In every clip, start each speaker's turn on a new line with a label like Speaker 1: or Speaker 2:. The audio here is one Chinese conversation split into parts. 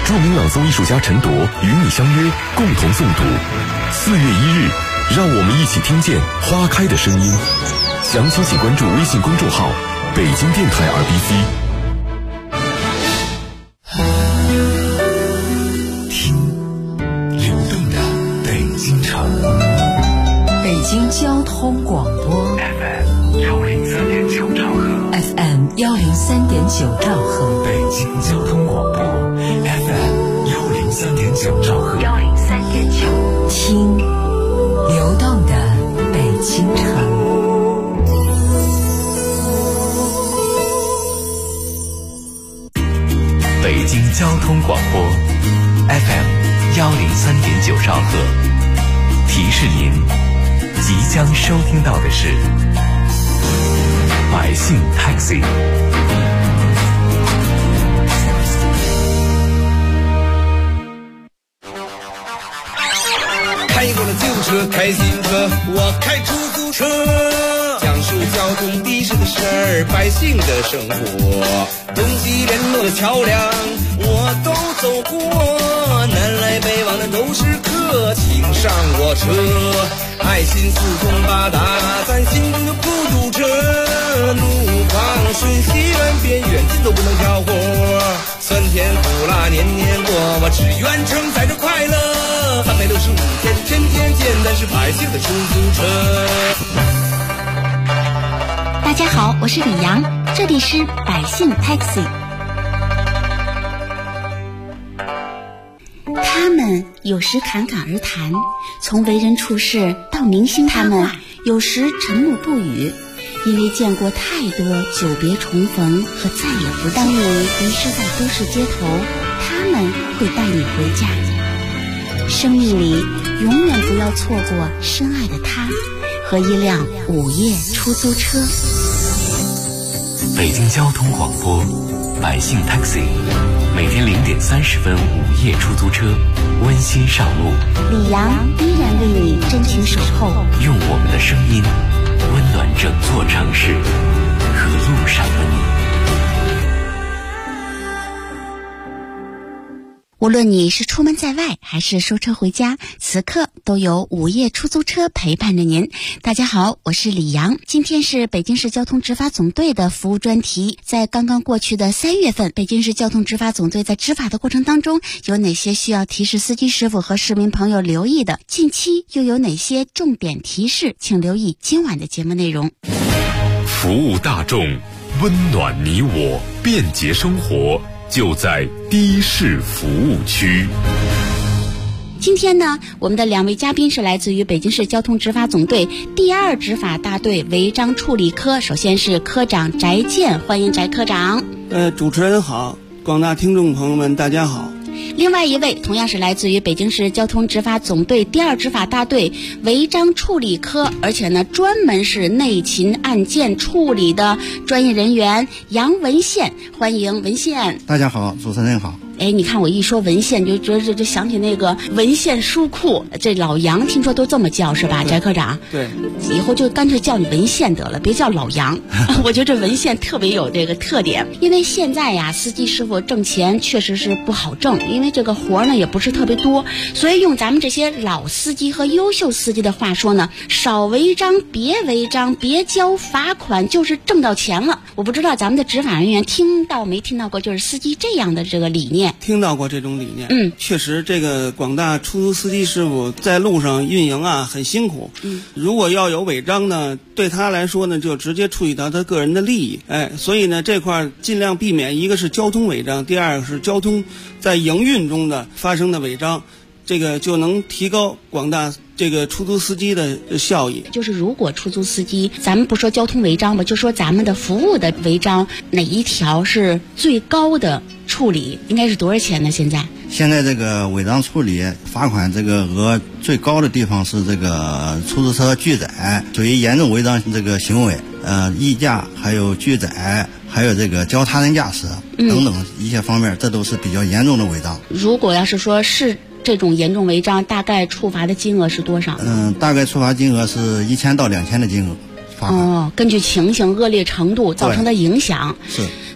Speaker 1: 著名朗诵艺术家陈铎与你相约，共同诵读。4月1日，让我们一起听见花开的声音。详情请关注微信公众号“北京电台 RBC”。
Speaker 2: 听流动的北京城，
Speaker 3: 北京交通广播
Speaker 2: FM103.9兆赫
Speaker 3: ，FM103.9兆赫，
Speaker 2: 北京交通广播 FM103.9兆赫
Speaker 3: ，103.9，听流动的北京城。
Speaker 2: 北京交通广播 FM103.9兆赫，提示您即将收听到的是百姓 Taxi。
Speaker 4: 开过了救护车，开新车，我开出租车，讲述交通的士的事儿，百姓的生活，东西联络的桥梁我都走过，南来北往的都是客，请上我车，爱心四通八达，咱心中就不堵车，路旁顺西软边远近都不能挑活，酸甜苦辣年年过，我只愿承载着快乐，365天天天见，但是百姓的出租车。
Speaker 5: 大家好，我是李阳，这里是百姓 Taxi。 他们有时侃侃而谈，从为人处事到明星八卦，有时沉默不语，因为见过太多久别重逢和再也不见。当你迷失在都市街头，他们会带你回家。生命里永远不要错过深爱的他和一辆午夜出租车。
Speaker 2: 北京交通广播百姓 Taxi， 每天0点30分午夜出租车温馨上路，
Speaker 5: 李阳依然为你真情守候，
Speaker 2: 用我们的声音温暖整座城市和路上的你。
Speaker 5: 无论你是出门在外还是收车回家，此刻都有午夜出租车陪伴着您。大家好，我是李阳，今天是北京市交通执法总队的服务专题。在刚刚过去的3月份，北京市交通执法总队在执法的过程当中，有哪些需要提示司机师傅和市民朋友留意的？近期又有哪些重点提示？请留意今晚的节目内容。
Speaker 1: 服务大众，温暖你我，便捷生活，就在的士服务区。
Speaker 5: 今天呢，我们的2位嘉宾是来自于北京市交通执法总队第2执法大队违章处理科。首先是科长翟健，欢迎翟科长。
Speaker 6: 主持人好，广大听众朋友们大家好。
Speaker 5: 另外一位同样是来自于北京市交通执法总队第2执法大队违章处理科，而且呢专门是内勤案件处理的专业人员杨文宪，欢迎文宪。
Speaker 7: 大家好，主持人好。
Speaker 5: 哎，你看我一说文宪，就想起那个文宪书库，这老杨听说都这么叫是吧，翟科长？
Speaker 6: 对，
Speaker 5: 以后就干脆叫你文宪得了，别叫老杨。我觉得这文宪特别有这个特点，因为现在呀，司机师傅挣钱确实是不好挣，因为这个活呢也不是特别多，所以用咱们这些老司机和优秀司机的话说呢，少违章，别违章，别交罚款，就是挣到钱了。我不知道咱们的执法人员听到没听到过，就是司机这样的这个理念。
Speaker 6: 听到过这种理念，确实这个广大出租司机师傅在路上运营啊很辛苦，如果要有违章呢，对他来说呢就直接触及到他个人的利益，所以呢这块尽量避免，一个是交通违章，第二个是交通在营运中的发生的违章，这个就能提高广大这个出租司机的效益。
Speaker 5: 就是如果出租司机，咱们不说交通违章吧，就说咱们的服务的违章，哪一条是最高的处理，应该是多少钱呢？现在
Speaker 7: 这个违章处理罚款这个额最高的地方是这个出租车拒载，属于严重违章这个行为，溢价还有拒载，还有这个教他人驾驶等等一些方面，这都是比较严重的违章。
Speaker 5: 如果要是说是这种严重违章，大概处罚的金额是多少？
Speaker 7: 大概处罚金额是1000到2000的金额。
Speaker 5: 根据情形恶劣程度造成的影响。
Speaker 7: 是。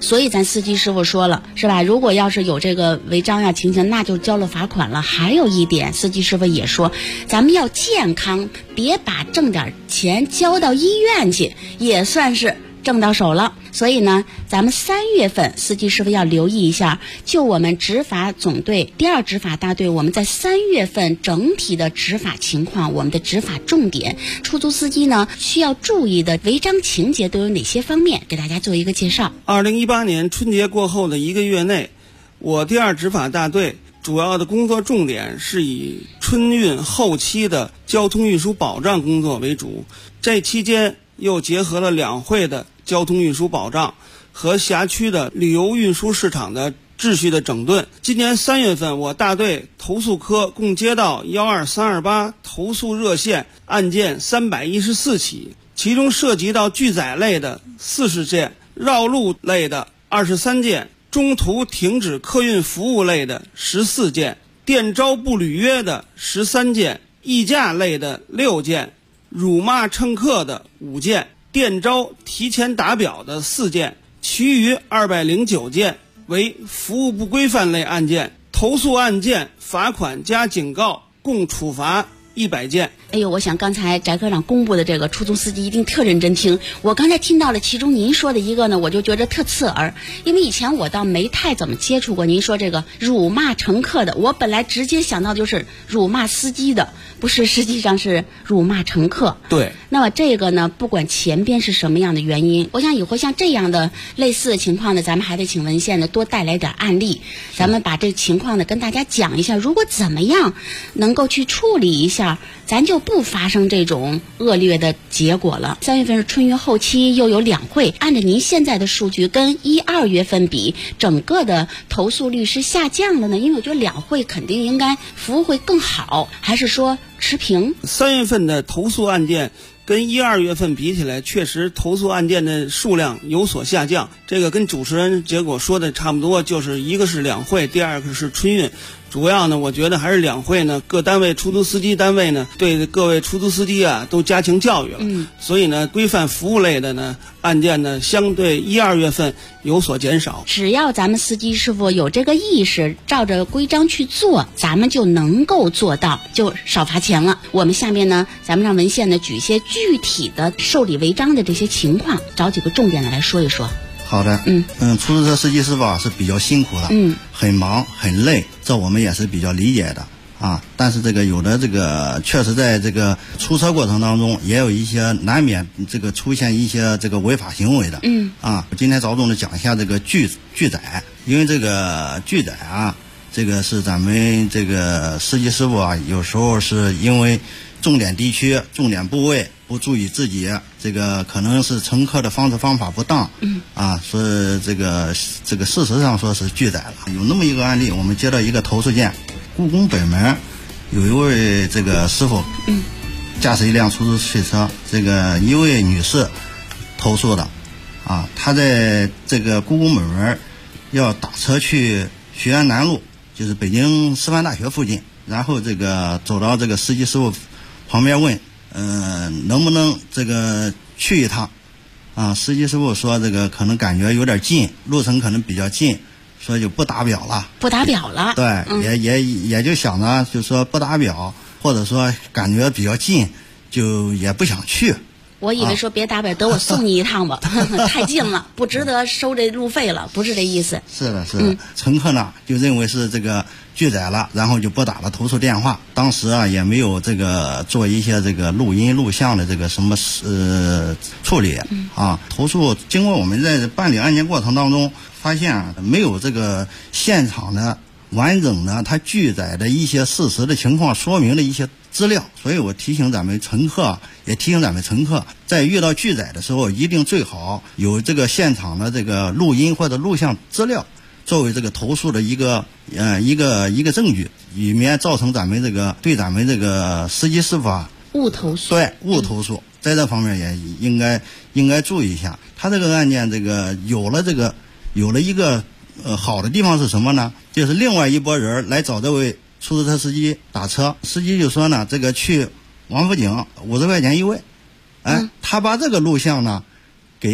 Speaker 5: 所以咱司机师傅说了，是吧？如果要是有这个违章呀情形，那就交了罚款了。还有一点，司机师傅也说，咱们要健康，别把挣点钱交到医院去，也算是挣到手了。所以呢，咱们3月份司机师傅要留意一下，就我们执法总队第2执法大队，我们在3月份整体的执法情况，我们的执法重点，出租司机呢需要注意的违章情节都有哪些方面，给大家做一个介绍。
Speaker 6: 2018年春节过后的1个月内，我第2执法大队主要的工作重点是以春运后期的交通运输保障工作为主，这期间又结合了两会的交通运输保障和辖区的旅游运输市场的秩序的整顿。今年3月份，我大队投诉科共接到12328投诉热线案件314起，其中涉及到拒载类的40件，绕路类的23件，中途停止客运服务类的14件，电招不履约的13件，议价类的6件，辱骂乘客的5件，电招提前打表的4件，其余209件为服务不规范类案件，投诉案件罚款加警告共处罚100件。
Speaker 5: 哎呦，我想刚才翟科长公布的这个出租司机一定特认真听。我刚才听到了其中您说的一个呢，我就觉得特刺耳，因为以前我倒没太怎么接触过您说这个辱骂乘客的，我本来直接想到就是辱骂司机的，不是，实际上是辱骂乘客。
Speaker 6: 对。
Speaker 5: 那么这个呢，不管前边是什么样的原因，我想以后像这样的类似的情况呢，咱们还得请文献呢多带来点案例，咱们把这个情况呢跟大家讲一下，如果怎么样能够去处理一下，咱就不发生这种恶劣的结果了。3月份是春运后期，又有两会，按照您现在的数据跟1、2月份比，整个的投诉率是下降了呢？因为我觉得两会肯定应该服务会更好，还是说持平
Speaker 6: ？3月份的投诉案件跟1、2月份比起来，确实投诉案件的数量有所下降，这个跟主持人结果说的差不多，就是一个是两会，第二个是春运。主要呢，我觉得还是两会呢，各单位出租司机单位呢，对各位出租司机啊都加强教育了。所以呢，规范服务类的呢案件呢，相对1、2月份有所减少。
Speaker 5: 只要咱们司机师傅有这个意识，照着规章去做，咱们就能够做到，就少罚钱了。我们下面呢，咱们让文献呢举一些具体的受理违章的这些情况，找几个重点的来说一说。
Speaker 7: 好的，出租车司机师傅啊是比较辛苦的，很忙很累，这我们也是比较理解的啊。但是这个有的这个确实在这个出车过程当中，也有一些难免这个出现一些这个违法行为的，今天着重的讲一下这个拒载，因为这个拒载啊，这个是咱们这个司机师傅啊，有时候是因为重点地区、重点部位不注意自己，这个可能是乘客的方式方法不当，说这个事实上说是拒载了。有那么一个案例，我们接到一个投诉件，故宫北门有一位这个师傅，驾驶一辆出租汽车，这个一位女士投诉的，她在这个故宫北门要打车去学院南路，就是北京师范大学附近，然后这个走到这个司机师傅旁边问，能不能这个去一趟？司机师傅说这个可能感觉有点近，路程可能比较近，所以就不打表了。不打表了？对，也就想着就说不打表，或者说感觉比较近，就也不想去。
Speaker 5: 我以为说别打表，等我送你一趟吧，太近了，不值得收这路费了，不是这意思。
Speaker 7: 是的，乘客呢就认为是这个拒载了，然后就拨打了投诉电话。当时啊也没有这个做一些这个录音录像的这个什么处理投诉经过我们在办理案件过程当中发现没有这个现场的完整的他拒载的一些事实的情况说明的一些资料，所以我提醒咱们乘客，也提醒咱们乘客，在遇到拒载的时候，一定最好有这个现场的这个录音或者录像资料，作为这个投诉的一个证据，以免造成咱们这个对咱们这个司机师傅
Speaker 5: 误投诉。
Speaker 7: 对，误投诉，在这方面也应该注意一下。他这个案件这个有了一个好的地方是什么呢？就是另外一拨人来找这位出租车司机打车，司机就说呢，这个去王府井50块钱一位，他把这个录像呢给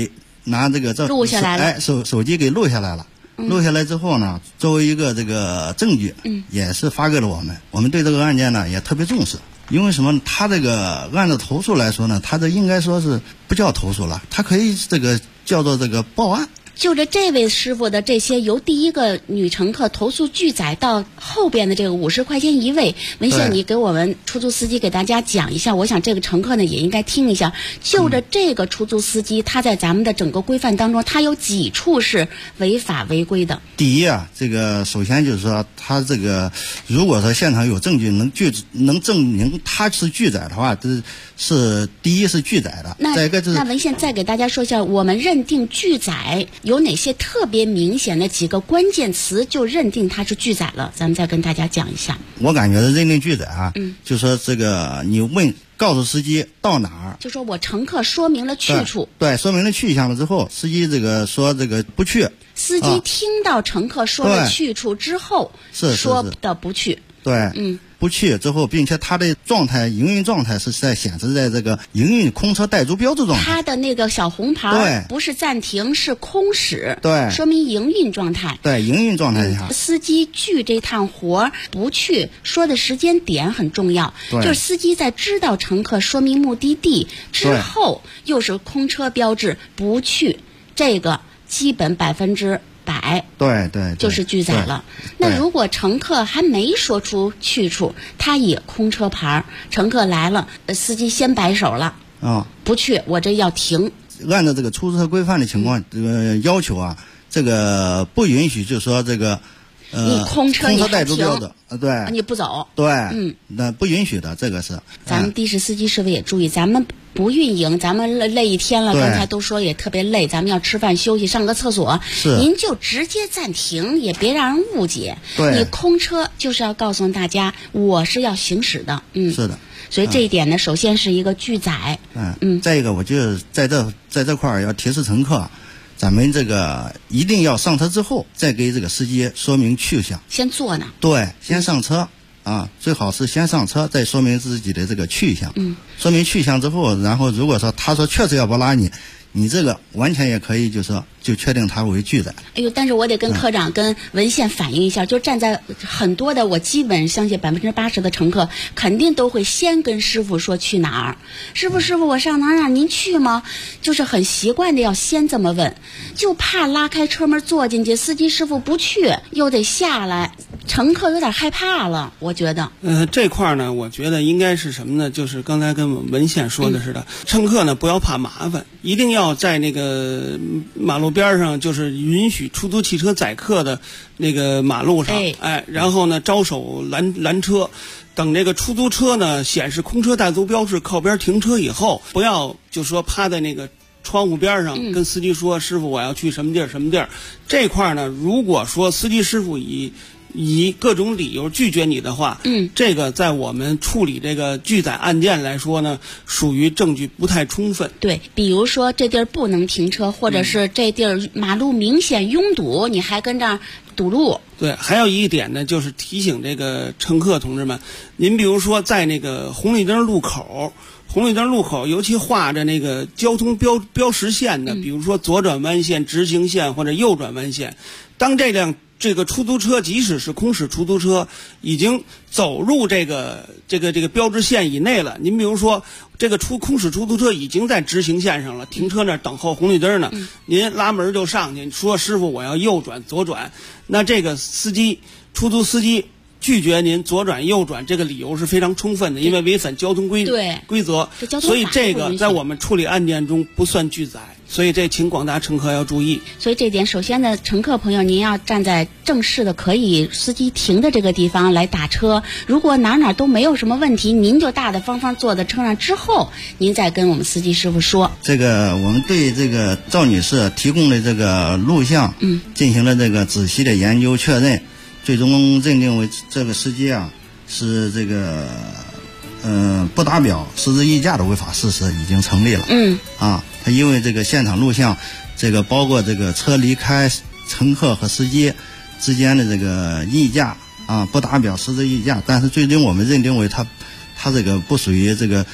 Speaker 7: 拿这个
Speaker 5: 录下来了，
Speaker 7: 手机给录下来了。录下来之后呢，作为一个这个证据，也是发给了我们。我们对这个案件呢也特别重视，因为什么？他这个按照投诉来说呢，他这应该说是不叫投诉了，他可以这个叫做这个报案。
Speaker 5: 就着这位师傅的这些由第一个女乘客投诉拒载到后边的这个50块钱一位，文献你给我们出租司机给大家讲一下，我想这个乘客呢也应该听一下。就着这个出租司机，他在咱们的整个规范当中，他有几处是违法违规的？
Speaker 7: 第一啊，这个首先就是说，他这个如果说现场有证据能证明他是拒载的话，这是第一是拒载的。再一个就是
Speaker 5: 那文献再给大家说一下，我们认定拒载有哪些特别明显的几个关键词，就认定它是拒载了？咱们再跟大家讲一下。
Speaker 7: 我感觉认定拒载啊，就说这个你告诉司机到哪儿，
Speaker 5: 就说我乘客说明了去处，
Speaker 7: 对，说明了去向了之后，司机这个说这个不去，
Speaker 5: 司机听到乘客说了去处之后，说的不去，
Speaker 7: 对，不去之后，并且他的营运状态是在显示在这个营运空车待租标志状态，
Speaker 5: 他的那个小红牌不是暂停，是空驶，
Speaker 7: 对，
Speaker 5: 说明营运状态，
Speaker 7: 对，营运状态下，
Speaker 5: 司机拒这趟活不去，说的时间点很重要，就是司机在知道乘客说明目的地之后，又是空车标志不去，这个基本100%。
Speaker 7: 对，
Speaker 5: 就是拒载了。那如果乘客还没说出去处，他也空车牌，乘客来了，司机先摆手了，不去，我这要停。
Speaker 7: 按照这个出租车规范的情况，这个要求啊，这个不允许，就是说这个
Speaker 5: 你空车
Speaker 7: 待租标志，对，
Speaker 5: 你不走，
Speaker 7: 对，那不允许的，这个是。
Speaker 5: 咱们的士司机师傅也注意，咱们不运营，咱们累一天了，刚才都说也特别累，咱们要吃饭休息，上个厕所，您就直接暂停，也别让人误解。你空车就是要告诉大家，我是要行驶的，
Speaker 7: 是的。
Speaker 5: 所以这一点呢，首先是一个拒载，
Speaker 7: 再一个，我就是在这块儿要提示乘客。咱们这个一定要上车之后，再给这个司机说明去向。
Speaker 5: 先坐呢？
Speaker 7: 对，先上车啊，最好是先上车，再说明自己的这个去向。说明去向之后，然后如果说他说确实要不拉你，你这个完全也可以就确定他为拒载。
Speaker 5: 哎呦，但是我得跟科长跟文献反映一下，就站在很多的，我基本相信80%的乘客肯定都会先跟师傅说去哪儿。师傅，我上哪儿您去吗？就是很习惯的要先这么问，就怕拉开车门坐进去，司机师傅不去，又得下来，乘客有点害怕了，我觉得。
Speaker 6: 这块呢，我觉得应该是什么呢？就是刚才跟文献说的似的，乘客呢不要怕麻烦，一定要在那个马路边上，就是允许出租汽车载客的那个马路上，然后呢招手拦车，等这个出租车呢显示空车待租标志靠边停车以后，不要就说趴在那个窗户边上跟司机说，师傅我要去什么地儿什么地儿。这块呢，如果说司机师傅以各种理由拒绝你的话，这个在我们处理这个拒载案件来说呢，属于证据不太充分。
Speaker 5: 对，比如说这地儿不能停车，或者是这地儿马路明显拥堵，你还跟这儿堵路。
Speaker 6: 对，还有一点呢，就是提醒这个乘客同志们，您比如说在那个红绿灯路口，尤其画着那个交通标识线的，比如说左转弯线、直行线或者右转弯线，当这个出租车，即使是空驶出租车，已经走入这个标志线以内了。您比如说，这个空驶出租车已经在直行线上了，停车那儿等候红绿灯呢，您拉门就上去，说师傅我要右转左转，那这个出租司机拒绝您左转右转，这个理由是非常充分的，因为违反交通规则，所以这个在我们处理案件中不算拒载。所以这请广大乘客要注意。
Speaker 5: 所以这点，首先呢，乘客朋友，您要站在正式的可以司机停的这个地方来打车。如果哪都没有什么问题，您就大大方方坐在车上之后，您再跟我们司机师傅说。
Speaker 7: 这个我们对这个赵女士提供的这个录像，进行了这个仔细的研究确认，最终认定为这个司机啊是这个不打表失职议价的违法事实已经成立了。他因为这个现场录像，这个包括这个车离开乘客和司机之间的这个议价不打表失职议价，但是最终我们认定为他这个不属于这个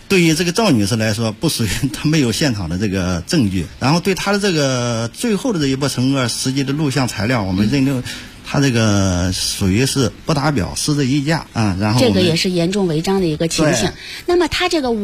Speaker 7: 对于这个赵女士来说，不属于她没有现场的这个证据，然后对她的这个最后的这一波乘客实际的录像材料，我们认定他这个属于是不打表私自议价啊，然后
Speaker 5: 这个也是严重违章的一个情形。那么他这个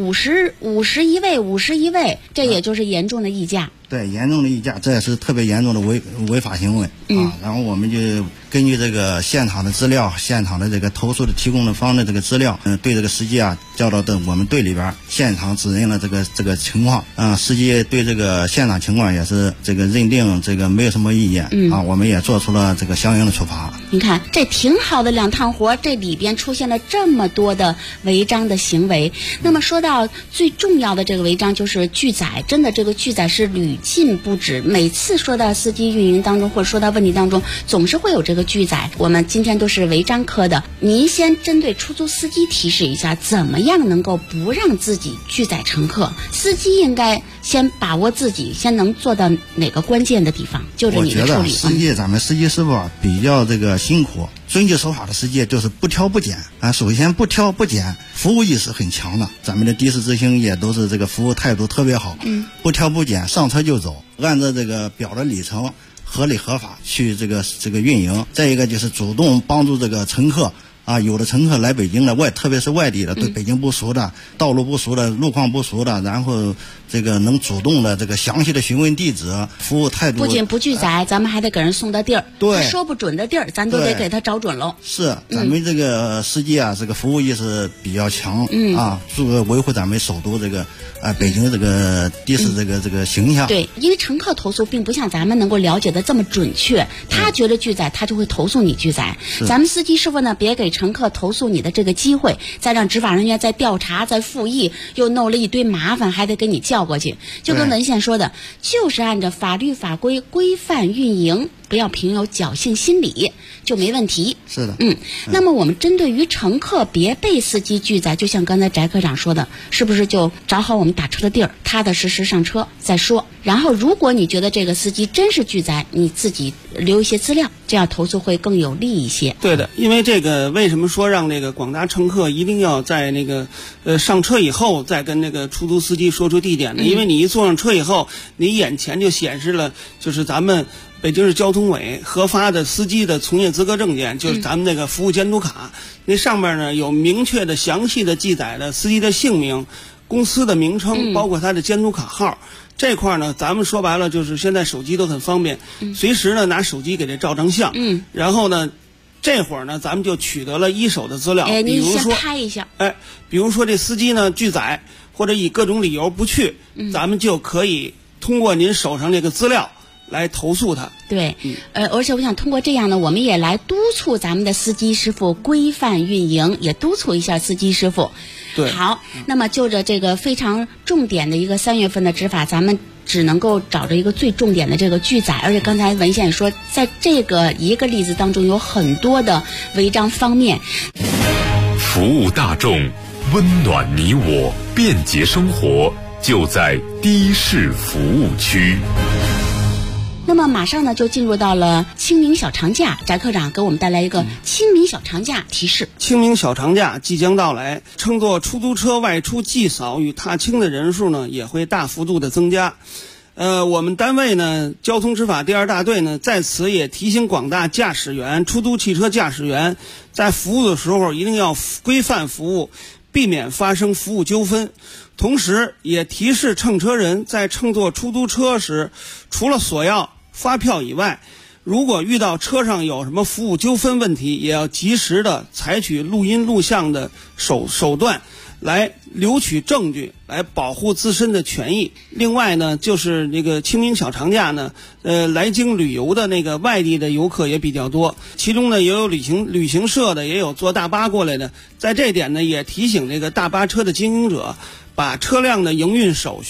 Speaker 5: 51位，这也就是严重的议价。
Speaker 7: 对，严重的议价，这也是特别严重的违法行为啊。然后我们就根据这个现场的资料，现场的这个投诉的提供的方的这个资料，对这个司机啊交到的我们队里边现场指认了这个情况啊。司机对这个现场情况也是这个认定这个没有什么意见啊，我们也做出了这个相应的处罚。
Speaker 5: 你看这挺好的2趟活，这里边出现了这么多的违章的行为。那么说到最重要的这个违章就是拒载，真的这个拒载是屡禁不止，每次说到司机运营当中或者说到问题当中，总是会有这个拒载。我们今天都是违章科的，您先针对出租司机提示一下，怎么样能够不让自己拒载乘客？司机应该先把握自己先能做到哪个关键的地方，就着你的处理。
Speaker 7: 我觉得咱们司机师傅比较这个辛苦，遵纪守法的司机就是不挑不拣啊。首先不挑不拣，服务意识很强的，咱们的的士之星也都是这个服务态度特别好，不挑不拣，上车就走，按照这个表的里程合理合法去这个运营。再一个就是主动帮助这个乘客啊，有的乘客来北京的特别是外地的，对北京不熟的，道路不熟的，路况不熟的，然后这个能主动的这个详细的询问地址，服务态度
Speaker 5: 不仅不拒载，咱们还得给人送到地儿。
Speaker 7: 对，
Speaker 5: 他说不准的地儿，咱都得给他找准喽。
Speaker 7: 是，咱们这个司机啊，这个服务意识比较强，啊，维护咱们首都这个北京这个的士这个形象。
Speaker 5: 对，因为乘客投诉并不像咱们能够了解的这么准确，他觉得拒载，他就会投诉你拒载。咱们司机师傅呢，别给乘客投诉你的这个机会，再让执法人员再调查再复议，又弄了一堆麻烦，还得给你叫过去。就跟文献说的，就是按照法律法规规范运营，不要凭有侥幸心理，就没问题。
Speaker 7: 是的，
Speaker 5: 那么我们针对于乘客别被司机拒载，就像刚才翟科长说的，是不是就找好我们打车的地儿，踏踏实实上车再说？然后如果你觉得这个司机真是拒载，你自己留一些资料，这样投诉会更有利一些。
Speaker 6: 对的，因为这个为什么说让这个广大乘客一定要在那个上车以后再跟那个出租司机说出地点呢？因为你一坐上车以后，你眼前就显示了就是咱们北京市交通委核发的司机的从业资格证件，就是咱们那个服务监督卡，那上面呢有明确的详细的记载的司机的姓名、公司的名称，包括他的监督卡号。这块呢，咱们说白了就是现在手机都很方便，随时呢拿手机给这照张相，然后呢这会儿呢咱们就取得了一手的资料，比如说
Speaker 5: 拍一下，
Speaker 6: 比如说这司机呢拒载或者以各种理由不去，咱们就可以通过您手上这个资料来投诉他。
Speaker 5: 对，而且我想通过这样呢，我们也来督促咱们的司机师傅规范运营，也督促一下司机师傅。
Speaker 6: 对，
Speaker 5: 好，那么就着这个非常重点的一个3月份的执法，咱们只能够找着一个最重点的这个拒载，而且刚才文献也说，在这个一个例子当中有很多的违章方面。
Speaker 1: 服务大众，温暖你我，便捷生活，就在的士服务区。
Speaker 5: 那么马上呢就进入到了清明小长假，翟科长给我们带来一个清明小长假提示。
Speaker 6: 清明小长假即将到来，乘坐出租车外出祭扫与踏青的人数呢也会大幅度的增加。我们单位呢交通执法第2大队呢在此也提醒广大驾驶员、出租汽车驾驶员，在服务的时候一定要规范服务，避免发生服务纠纷。同时也提示乘车人在乘坐出租车时，除了索要发票以外，如果遇到车上有什么服务纠纷问题，也要及时的采取录音录像的手段来留取证据，来保护自身的权益。另外呢，就是这个清明小长假呢，来京旅游的那个外地的游客也比较多，其中呢也有旅行社的，也有坐大巴过来的。在这点呢，也提醒这个大巴车的经营者，把车辆的营运手续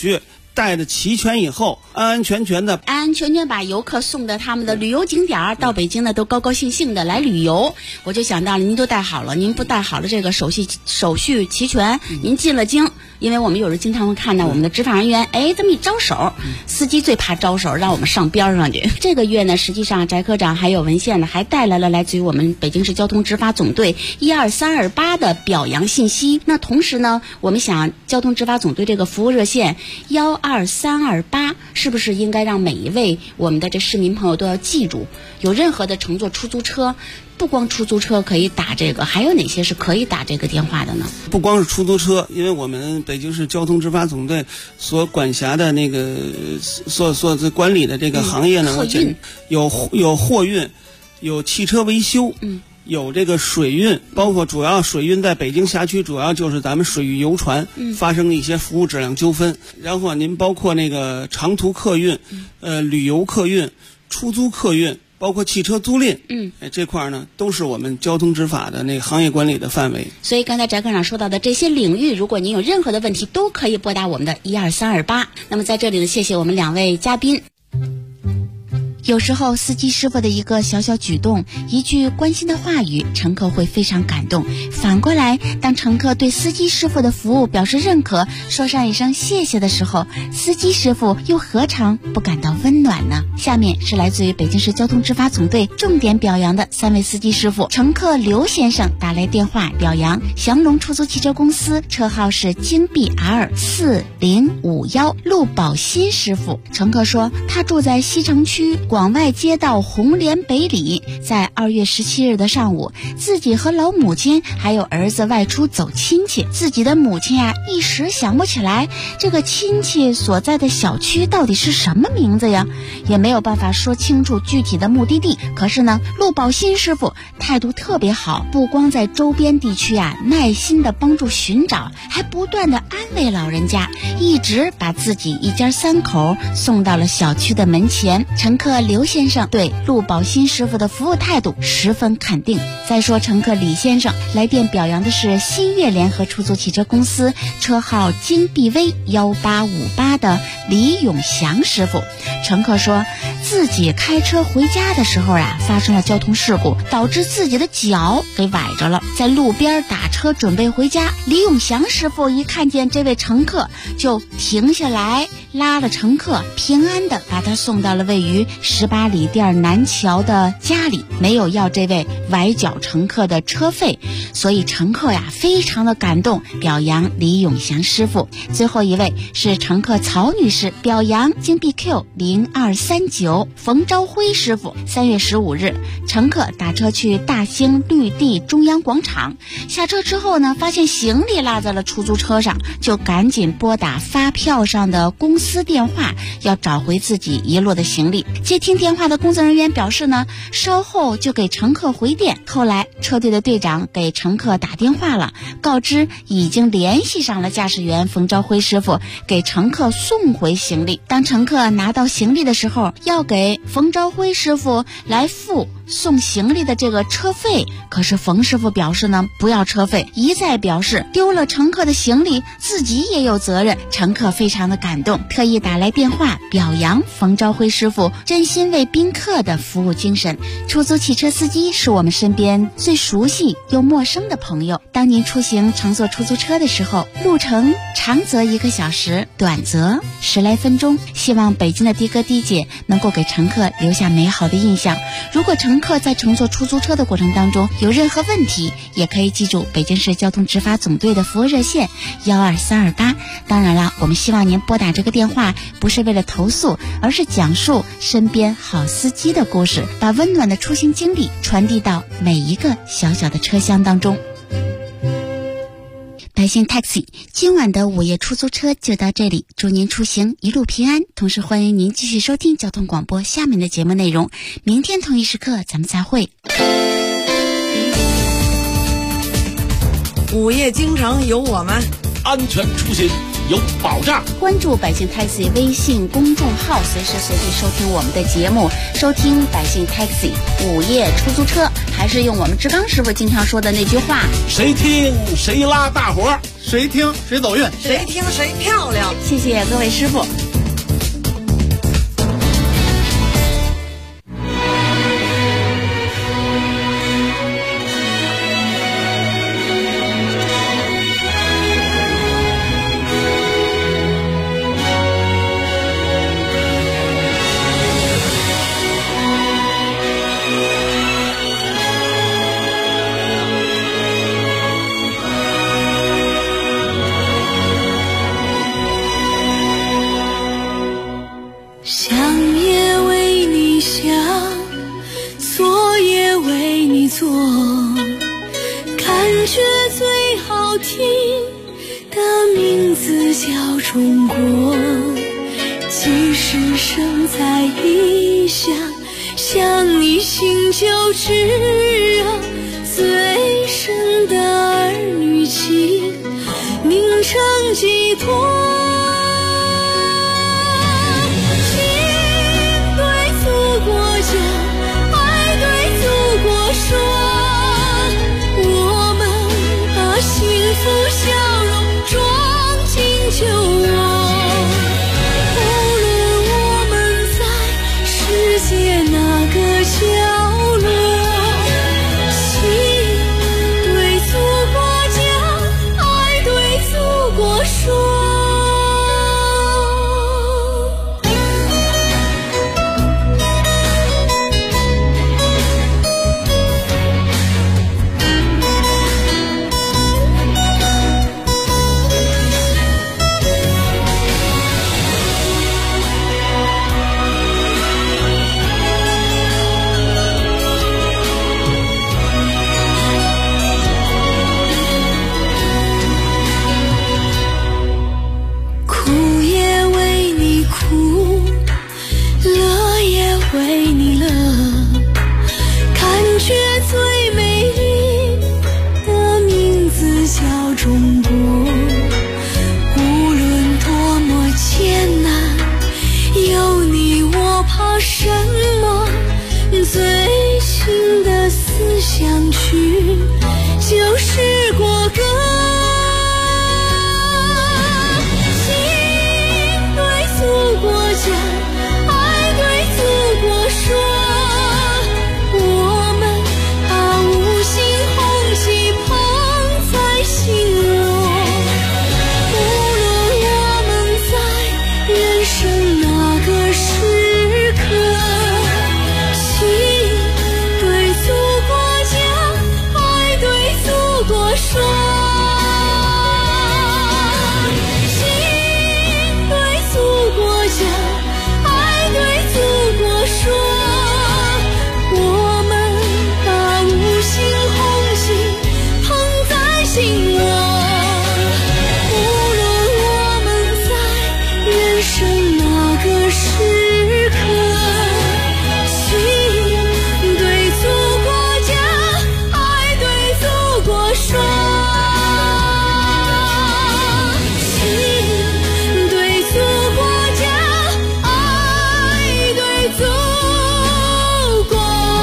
Speaker 6: 带着齐全以后，安安全全
Speaker 5: 把游客送到他们的旅游景点，到北京呢都高高兴兴的来旅游。我就想到了，您都带好了，您不带好了这个手续齐全，您进了京，因为我们有时经常会看到我们的执法人员，这么一招手，司机最怕招手，让我们上边上去。这个月呢，实际上翟科长还有文献呢，还带来了来自于我们北京市交通执法总队12328的表扬信息。那同时呢，我们想交通执法总队这个服务热线12328，是不是应该让每一位我们的这市民朋友都要记住，有任何的乘坐出租车，不光出租车可以打这个，还有哪些是可以打这个电话的呢？
Speaker 6: 不光是出租车，因为我们北京市交通执法总队所管辖的那个所管理的这个行业呢，有货运，有汽车维修，有这个水运，包括主要水运在北京辖区主要就是咱们水域游船发生的一些服务质量纠纷，然后您包括那个长途客运，旅游客运、出租客运，包括汽车租赁，这块呢都是我们交通执法的那个行业管理的范围。
Speaker 5: 所以刚才翟科长说到的这些领域，如果您有任何的问题，都可以拨打我们的12328。那么在这里呢，谢谢我们2位嘉宾。有时候司机师傅的一个小小举动，一句关心的话语，乘客会非常感动。反过来，当乘客对司机师傅的服务表示认可，说上一声谢谢的时候，司机师傅又何尝不感到温暖呢？下面是来自于北京市交通执法总队重点表扬的3位司机师傅。乘客刘先生打来电话表扬祥龙出租汽车公司，车号是京 BR4051，陆宝新师傅。乘客说，他住在西城区广外街道红莲北里，在2月17日的上午，自己和老母亲还有儿子外出走亲戚，自己的母亲一时想不起来这个亲戚所在的小区到底是什么名字呀，也没有办法说清楚具体的目的地。可是呢，陆宝新师傅态度特别好，不光在周边地区耐心的帮助寻找，还不断的安慰老人家，一直把自己一家3口送到了小区的门前。乘客刘先生对陆宝新师傅的服务态度十分肯定。再说乘客李先生来电表扬的是新月联合出租汽车公司，车号京 BV1858的李永祥师傅。乘客说，自己开车回家的时候发生了交通事故，导致自己的脚给崴着了，在路边打车准备回家。李永祥师傅一看见这位乘客，就停下来拉了乘客，平安的把他送到了位于18里店南桥的家里，没有要这位崴脚乘客的车费。所以乘客非常的感动，表扬李永祥师傅。最后一位是乘客曹女士，表扬京 BQ0239冯昭辉师傅。3月15日，乘客打车去大兴绿地中央广场，下车之后呢，发现行李落在了出租车上，就赶紧拨打发票上的公司电话，要找回自己遗落的行李。接听电话的工作人员表示呢，稍后就给乘客回电。后来车队的队长给乘客打电话了，告知已经联系上了驾驶员冯昭辉师傅，给乘客送回行李。当乘客拿到行李的时候，要给冯昭辉师傅来付送行李的这个车费，可是冯师傅表示呢，不要车费，一再表示丢了乘客的行李自己也有责任。乘客非常的感动，特意打来电话表扬冯昭辉师傅真心为宾客的服务精神。出租汽车司机是我们身边最熟悉又陌生的朋友。当您出行乘坐出租车的时候，路程长则1个小时，短则10来分钟，希望北京的的哥的姐能够给乘客留下美好的印象。如果乘客在乘坐出租车的过程当中有任何问题，也可以记住北京市交通执法总队的服务热线12328。当然了，我们希望您拨打这个电话不是为了投诉，而是讲述身边好司机的故事，把温暖的出行经历传递到每一个小小的车厢当中。百姓 Taxi 今晚的午夜出租车就到这里，祝您出行一路平安，同时欢迎您继续收听交通广播下面的节目内容。明天同一时刻咱们再会。
Speaker 8: 午夜京城有我们，
Speaker 9: 安全出行有保障。
Speaker 5: 关注百姓 Taxi 微信公众号，随时随地收听我们的节目，收听百姓 Taxi 午夜出租车。还是用我们志刚师傅经常说的那句话，
Speaker 9: 谁听谁拉大伙，
Speaker 10: 谁听谁走运，
Speaker 8: 谁听谁漂亮。
Speaker 5: 谢谢各位师傅。
Speaker 10: 觉最好听的名字叫中国，即使身在异乡，想你心就炙热，最深的儿女情凝成寄托。就是国歌，心对祖国讲，爱对祖国说，我们把五星红旗捧在心窝，无论我们在人生哪个时刻，心对祖国讲，爱对祖国说，心对祖国讲，爱对祖国说，我们把五星红旗捧在心窝，无论我们在人生哪个时刻，心对祖国讲，爱对祖国说，心对祖国讲，爱对祖国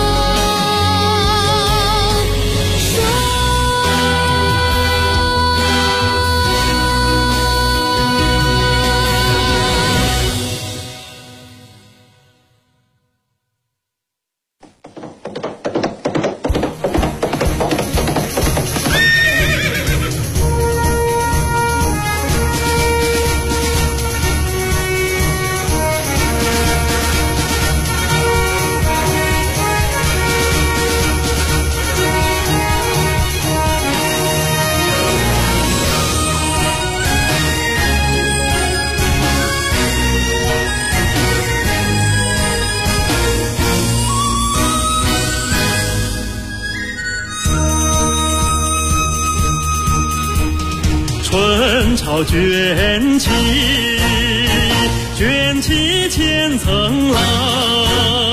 Speaker 11: 春潮卷起，卷起千层浪。